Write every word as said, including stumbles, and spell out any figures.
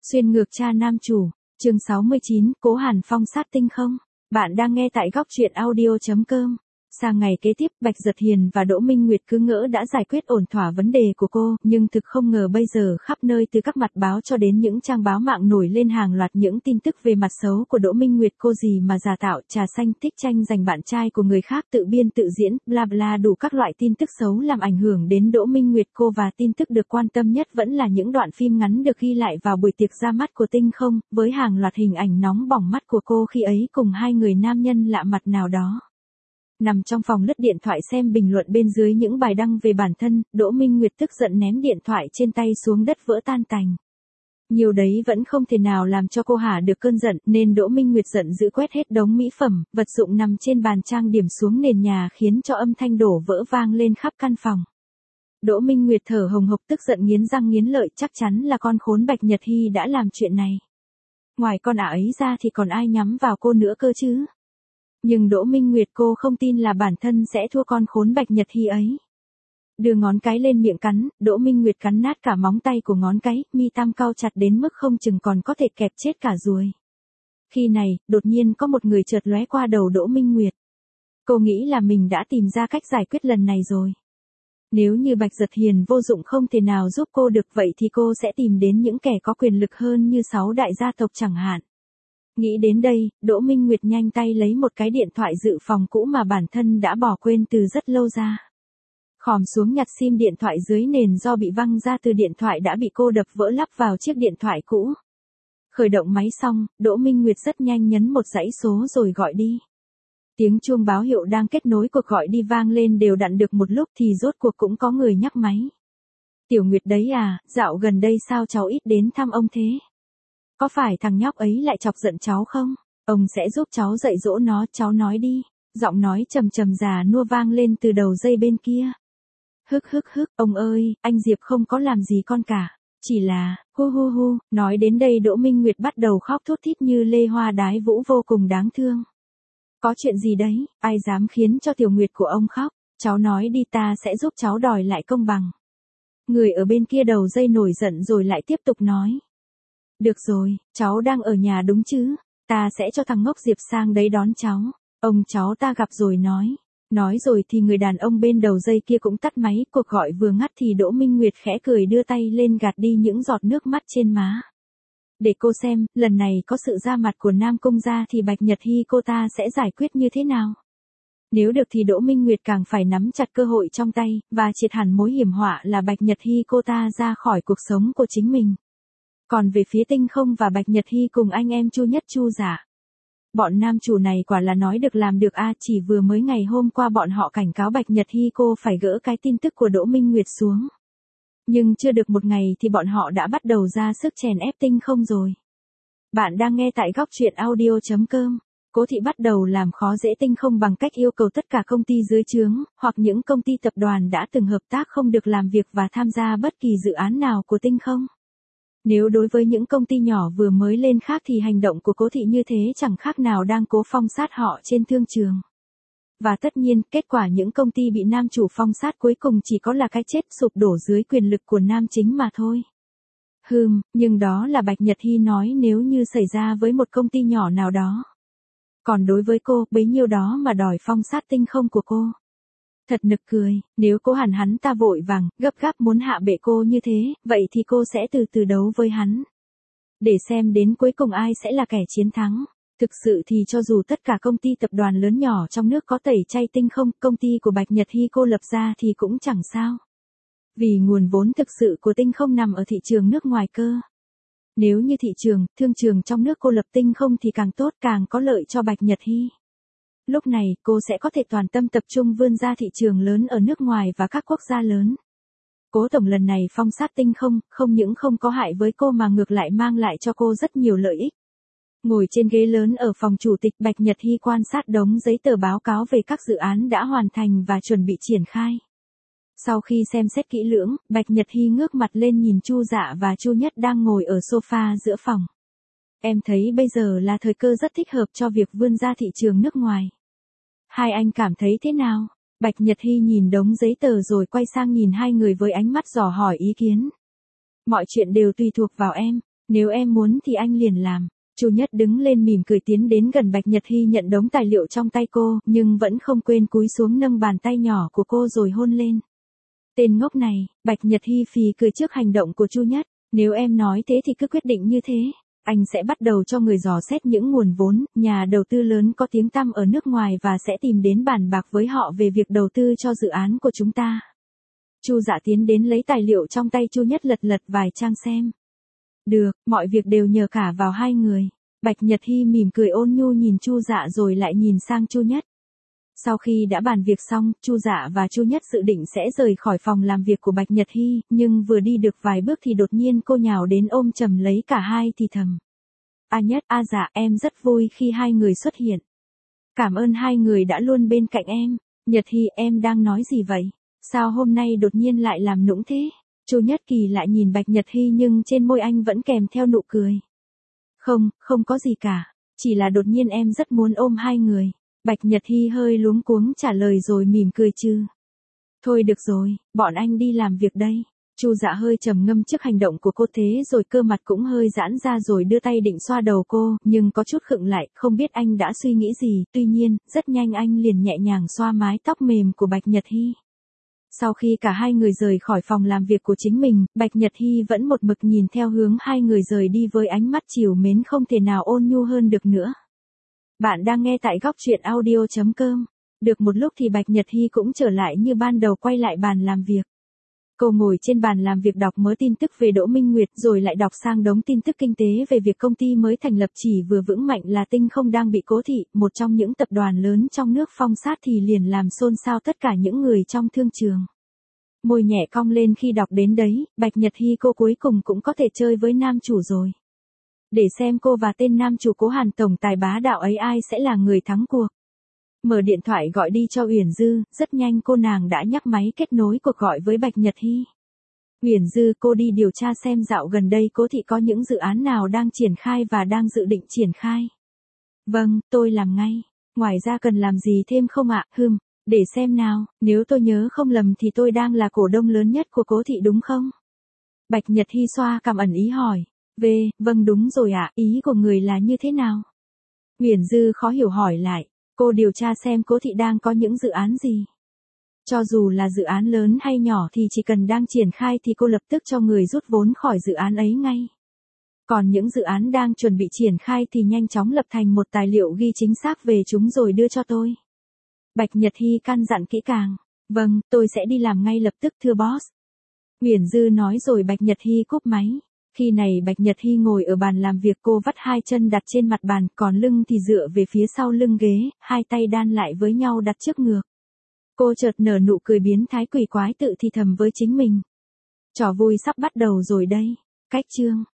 Xuyên ngược cha nam chủ, chương sáu mươi chín, Cố Hàn Phong sát tinh không? Bạn đang nghe tại góc truyện audio chấm com. Sang ngày kế tiếp, Bạch Giật Hiền và Đỗ Minh Nguyệt cứ ngỡ đã giải quyết ổn thỏa vấn đề của cô, nhưng thực không ngờ bây giờ khắp nơi từ các mặt báo cho đến những trang báo mạng nổi lên hàng loạt những tin tức về mặt xấu của Đỗ Minh Nguyệt. Cô gì mà giả tạo, trà xanh, thích tranh giành bạn trai của người khác, tự biên tự diễn, bla bla đủ các loại tin tức xấu làm ảnh hưởng đến Đỗ Minh Nguyệt. Cô và tin tức được quan tâm nhất vẫn là những đoạn phim ngắn được ghi lại vào buổi tiệc ra mắt của Tinh Không, với hàng loạt hình ảnh nóng bỏng mắt của cô khi ấy cùng hai người nam nhân lạ mặt nào đó. Nằm trong phòng lướt điện thoại xem bình luận bên dưới những bài đăng về bản thân, Đỗ Minh Nguyệt tức giận ném điện thoại trên tay xuống đất vỡ tan tành. Nhiều đấy vẫn không thể nào làm cho cô hả được cơn giận, nên Đỗ Minh Nguyệt giận dữ quét hết đống mỹ phẩm, vật dụng nằm trên bàn trang điểm xuống nền nhà, khiến cho âm thanh đổ vỡ vang lên khắp căn phòng. Đỗ Minh Nguyệt thở hồng hộc tức giận nghiến răng nghiến lợi, chắc chắn là con khốn Bạch Nhật Hy đã làm chuyện này. Ngoài con ả ấy ra thì còn ai nhắm vào cô nữa cơ chứ? Nhưng Đỗ Minh Nguyệt cô không tin là bản thân sẽ thua con khốn Bạch Nhật Hy ấy. Đưa ngón cái lên miệng cắn, Đỗ Minh Nguyệt cắn nát cả móng tay của ngón cái, mi tam cau chặt đến mức không chừng còn có thể kẹp chết cả ruồi. Khi này, đột nhiên có một người chợt lóe qua đầu Đỗ Minh Nguyệt. Cô nghĩ là mình đã tìm ra cách giải quyết lần này rồi. Nếu như Bạch Giật Hiền vô dụng không thể nào giúp cô được, vậy thì cô sẽ tìm đến những kẻ có quyền lực hơn như sáu đại gia tộc chẳng hạn. Nghĩ đến đây, Đỗ Minh Nguyệt nhanh tay lấy một cái điện thoại dự phòng cũ mà bản thân đã bỏ quên từ rất lâu ra. Khom xuống nhặt sim điện thoại dưới nền do bị văng ra từ điện thoại đã bị cô đập vỡ lắp vào chiếc điện thoại cũ. Khởi động máy xong, Đỗ Minh Nguyệt rất nhanh nhấn một dãy số rồi gọi đi. Tiếng chuông báo hiệu đang kết nối cuộc gọi đi vang lên đều đặn được một lúc thì rốt cuộc cũng có người nhắc máy. Tiểu Nguyệt đấy à, dạo gần đây sao cháu ít đến thăm ông thế? Có phải thằng nhóc ấy lại chọc giận cháu không? Ông sẽ giúp cháu dạy dỗ nó, cháu nói đi. Giọng nói trầm trầm già nua vang lên từ đầu dây bên kia. Hức hức hức, ông ơi, anh Diệp không có làm gì con cả. Chỉ là, hu hu hu, nói đến đây Đỗ Minh Nguyệt bắt đầu khóc thút thít như lê hoa đái vũ vô cùng đáng thương. Có chuyện gì đấy, ai dám khiến cho Tiểu Nguyệt của ông khóc? Cháu nói đi, ta sẽ giúp cháu đòi lại công bằng. Người ở bên kia đầu dây nổi giận rồi lại tiếp tục nói. Được rồi, cháu đang ở nhà đúng chứ? Ta sẽ cho thằng ngốc Diệp sang đấy đón cháu. Ông cháu ta gặp rồi nói. Nói rồi thì người đàn ông bên đầu dây kia cũng tắt máy. Cuộc gọi vừa ngắt thì Đỗ Minh Nguyệt khẽ cười đưa tay lên gạt đi những giọt nước mắt trên má. Để cô xem, lần này có sự ra mặt của Nam Cung ra thì Bạch Nhật Hy cô ta sẽ giải quyết như thế nào? Nếu được thì Đỗ Minh Nguyệt càng phải nắm chặt cơ hội trong tay, và triệt hẳn mối hiểm họa là Bạch Nhật Hy cô ta ra khỏi cuộc sống của chính mình. Còn về phía Tinh Không và Bạch Nhật Hy cùng anh em Chu Nhất Chu Giả. Bọn nam chủ này quả là nói được làm được a, chỉ vừa mới ngày hôm qua bọn họ cảnh cáo Bạch Nhật Hy cô phải gỡ cái tin tức của Đỗ Minh Nguyệt xuống. Nhưng chưa được một ngày thì bọn họ đã bắt đầu ra sức chèn ép Tinh Không rồi. Bạn đang nghe tại góc truyện audio chấm com. Cố Thị bắt đầu làm khó dễ Tinh Không bằng cách yêu cầu tất cả công ty dưới trướng, hoặc những công ty tập đoàn đã từng hợp tác không được làm việc và tham gia bất kỳ dự án nào của Tinh Không. Nếu đối với những công ty nhỏ vừa mới lên khác thì hành động của Cố Thị như thế chẳng khác nào đang cố phong sát họ trên thương trường. Và tất nhiên, kết quả những công ty bị nam chủ phong sát cuối cùng chỉ có là cái chết sụp đổ dưới quyền lực của nam chính mà thôi. Hừm, nhưng đó là Bạch Nhật Hy nói nếu như xảy ra với một công ty nhỏ nào đó. Còn đối với cô, bấy nhiêu đó mà đòi phong sát Tinh Không của cô. Thật nực cười, nếu cô hẳn hắn ta vội vàng, gấp gáp muốn hạ bệ cô như thế, vậy thì cô sẽ từ từ đấu với hắn. Để xem đến cuối cùng ai sẽ là kẻ chiến thắng. Thực sự thì cho dù tất cả công ty tập đoàn lớn nhỏ trong nước có tẩy chay Tinh Không, công ty của Bạch Nhật Hy cô lập ra thì cũng chẳng sao. Vì nguồn vốn thực sự của Tinh Không nằm ở thị trường nước ngoài cơ. Nếu như thị trường, thương trường trong nước cô lập Tinh Không thì càng tốt, càng có lợi cho Bạch Nhật Hy. Lúc này, cô sẽ có thể toàn tâm tập trung vươn ra thị trường lớn ở nước ngoài và các quốc gia lớn. Cố tổng lần này phong sát Tinh Không, không những không có hại với cô mà ngược lại mang lại cho cô rất nhiều lợi ích. Ngồi trên ghế lớn ở phòng chủ tịch, Bạch Nhật Hy quan sát đống giấy tờ báo cáo về các dự án đã hoàn thành và chuẩn bị triển khai. Sau khi xem xét kỹ lưỡng, Bạch Nhật Hy ngước mặt lên nhìn Chu Dạ và Chu Nhất đang ngồi ở sofa giữa phòng. Em thấy bây giờ là thời cơ rất thích hợp cho việc vươn ra thị trường nước ngoài. Hai anh cảm thấy thế nào? Bạch Nhật Hy nhìn đống giấy tờ rồi quay sang nhìn hai người với ánh mắt dò hỏi ý kiến. Mọi chuyện đều tùy thuộc vào em. Nếu em muốn thì anh liền làm. Chu Nhất đứng lên mỉm cười tiến đến gần Bạch Nhật Hy nhận đống tài liệu trong tay cô, nhưng vẫn không quên cúi xuống nâng bàn tay nhỏ của cô rồi hôn lên. Tên ngốc này, Bạch Nhật Hy phì cười trước hành động của Chu Nhất. Nếu em nói thế thì cứ quyết định như thế. Anh sẽ bắt đầu cho người dò xét những nguồn vốn, nhà đầu tư lớn có tiếng tăm ở nước ngoài và sẽ tìm đến bàn bạc với họ về việc đầu tư cho dự án của chúng ta. Chu Dạ tiến đến lấy tài liệu trong tay Chu Nhất lật lật vài trang xem. Được, mọi việc đều nhờ cả vào hai người. Bạch Nhật Hy mỉm cười ôn nhu nhìn Chu Dạ rồi lại nhìn sang Chu Nhất. Sau khi đã bàn việc xong, Chu Dạ và Chu Nhất dự định sẽ rời khỏi phòng làm việc của Bạch Nhật Hy, nhưng vừa đi được vài bước thì đột nhiên cô nhào đến ôm chầm lấy cả hai thì thầm. A Nhất, A Dạ, em rất vui khi hai người xuất hiện. Cảm ơn hai người đã luôn bên cạnh em. Nhật Hy, em đang nói gì vậy? Sao hôm nay đột nhiên lại làm nũng thế? Chu Nhất Kỳ lại nhìn Bạch Nhật Hy nhưng trên môi anh vẫn kèm theo nụ cười. Không, không có gì cả. Chỉ là đột nhiên em rất muốn ôm hai người. Bạch Nhật Hy hơi luống cuống trả lời rồi mỉm cười chứ. Thôi được rồi, bọn anh đi làm việc đây. Chu Dạ hơi trầm ngâm trước hành động của cô thế rồi cơ mặt cũng hơi giãn ra rồi đưa tay định xoa đầu cô, nhưng có chút khựng lại, không biết anh đã suy nghĩ gì, tuy nhiên, rất nhanh anh liền nhẹ nhàng xoa mái tóc mềm của Bạch Nhật Hy. Sau khi cả hai người rời khỏi phòng làm việc của chính mình, Bạch Nhật Hy vẫn một mực nhìn theo hướng hai người rời đi với ánh mắt trìu mến không thể nào ôn nhu hơn được nữa. Bạn đang nghe tại góc truyện audio chấm com. Được một lúc thì Bạch Nhật Hy cũng trở lại như ban đầu quay lại bàn làm việc. Cô ngồi trên bàn làm việc đọc mớ tin tức về Đỗ Minh Nguyệt rồi lại đọc sang đống tin tức kinh tế về việc công ty mới thành lập chỉ vừa vững mạnh là Tinh Không đang bị cố thị, một trong những tập đoàn lớn trong nước phong sát thì liền làm xôn xao tất cả những người trong thương trường. Môi nhẹ cong lên khi đọc đến đấy, Bạch Nhật Hy cô cuối cùng cũng có thể chơi với nam chủ rồi. Để xem cô và tên nam chủ Cố Hàn tổng tài bá đạo ấy ai sẽ là người thắng cuộc. Mở điện thoại gọi đi cho Uyển Dư, rất nhanh cô nàng đã nhắc máy kết nối cuộc gọi với Bạch Nhật Hy. Uyển Dư, cô đi điều tra xem dạo gần đây Cố thị có những dự án nào đang triển khai và đang dự định triển khai. Vâng, tôi làm ngay. Ngoài ra cần làm gì thêm không ạ? Hừm, để xem nào, nếu tôi nhớ không lầm thì tôi đang là cổ đông lớn nhất của Cố thị đúng không? Bạch Nhật Hy xoa cằm ẩn ý hỏi. V, vâng đúng rồi ạ, ý của người là như thế nào? Uyển Dư khó hiểu hỏi lại. Cô điều tra xem Cố thị đang có những dự án gì. Cho dù là dự án lớn hay nhỏ thì chỉ cần đang triển khai thì cô lập tức cho người rút vốn khỏi dự án ấy ngay. Còn những dự án đang chuẩn bị triển khai thì nhanh chóng lập thành một tài liệu ghi chính xác về chúng rồi đưa cho tôi. Bạch Nhật Hy căn dặn kỹ càng. Vâng, tôi sẽ đi làm ngay lập tức thưa boss. Uyển Dư nói rồi Bạch Nhật Hy cúp máy. Khi này Bạch Nhật Hy ngồi ở bàn làm việc, cô vắt hai chân đặt trên mặt bàn, còn lưng thì dựa về phía sau lưng ghế, hai tay đan lại với nhau đặt trước ngực. Cô chợt nở nụ cười biến thái quỷ quái tự thì thầm với chính mình. Trò vui sắp bắt đầu rồi đây. Cách chương